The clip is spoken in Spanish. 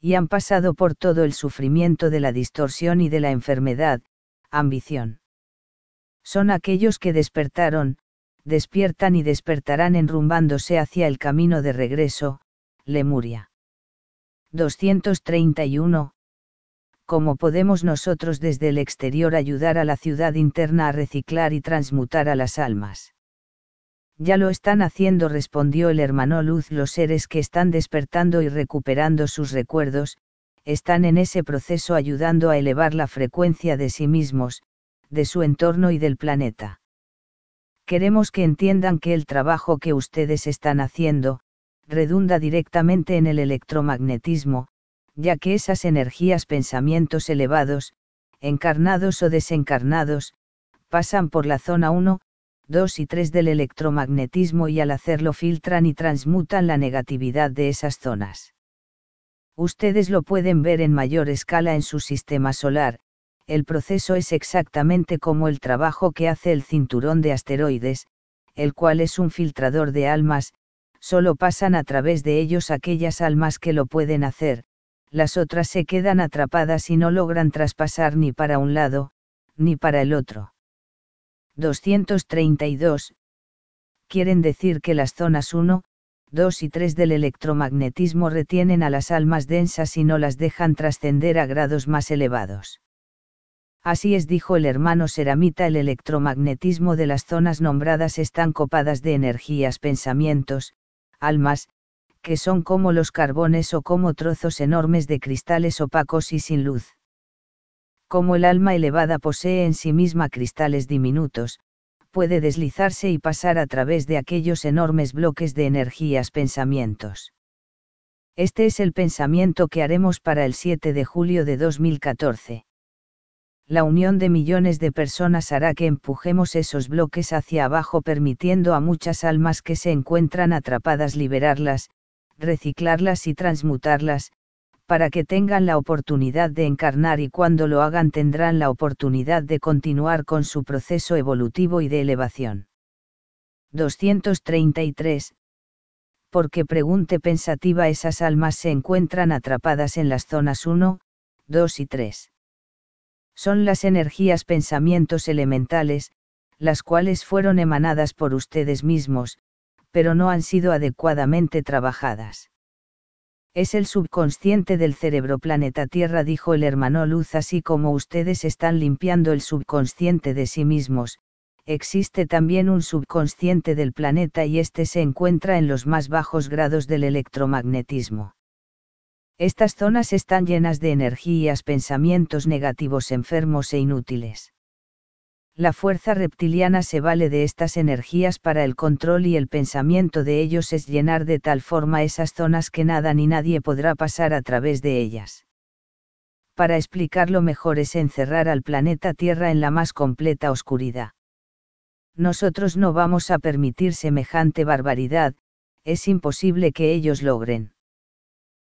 y han pasado por todo el sufrimiento de la distorsión y de la enfermedad, ambición. Son aquellos que despertaron, despiertan y despertarán enrumbándose hacia el camino de regreso, Lemuria. 231. ¿Cómo podemos nosotros desde el exterior ayudar a la ciudad interna a reciclar y transmutar a las almas? Ya lo están haciendo, respondió el hermano Luz. Los seres que están despertando y recuperando sus recuerdos, están en ese proceso ayudando a elevar la frecuencia de sí mismos, de su entorno y del planeta. Queremos que entiendan que el trabajo que ustedes están haciendo, redunda directamente en el electromagnetismo, ya que esas energías, pensamientos elevados, encarnados o desencarnados, pasan por la zona 1, 2 y 3 del electromagnetismo y al hacerlo filtran y transmutan la negatividad de esas zonas. Ustedes lo pueden ver en mayor escala en su sistema solar. El proceso es exactamente como el trabajo que hace el cinturón de asteroides, el cual es un filtrador de almas, solo pasan a través de ellos aquellas almas que lo pueden hacer, las otras se quedan atrapadas y no logran traspasar ni para un lado, ni para el otro. 232. Quieren decir que las zonas 1, 2 y 3 del electromagnetismo retienen a las almas densas y no las dejan trascender a grados más elevados. Así es, dijo el hermano Seramita, el electromagnetismo de las zonas nombradas están copadas de energías, pensamientos, almas, que son como los carbones o como trozos enormes de cristales opacos y sin luz. Como el alma elevada posee en sí misma cristales diminutos, puede deslizarse y pasar a través de aquellos enormes bloques de energías, pensamientos. Este es el pensamiento que haremos para el 7 de julio de 2014. La unión de millones de personas hará que empujemos esos bloques hacia abajo, permitiendo a muchas almas que se encuentran atrapadas liberarlas, reciclarlas y transmutarlas, para que tengan la oportunidad de encarnar, y cuando lo hagan tendrán la oportunidad de continuar con su proceso evolutivo y de elevación. 233. Porque pregunte pensativa, esas almas se encuentran atrapadas en las zonas 1, 2 y 3. Son las energías, pensamientos elementales, las cuales fueron emanadas por ustedes mismos, pero no han sido adecuadamente trabajadas. Es el subconsciente del cerebro planeta Tierra, dijo el hermano Luz. Así como ustedes están limpiando el subconsciente de sí mismos, existe también un subconsciente del planeta y este se encuentra en los más bajos grados del electromagnetismo. Estas zonas están llenas de energías, pensamientos negativos, enfermos e inútiles. La fuerza reptiliana se vale de estas energías para el control y el pensamiento de ellos es llenar de tal forma esas zonas que nada ni nadie podrá pasar a través de ellas. Para explicarlo mejor, es encerrar al planeta Tierra en la más completa oscuridad. Nosotros no vamos a permitir semejante barbaridad, es imposible que ellos logren.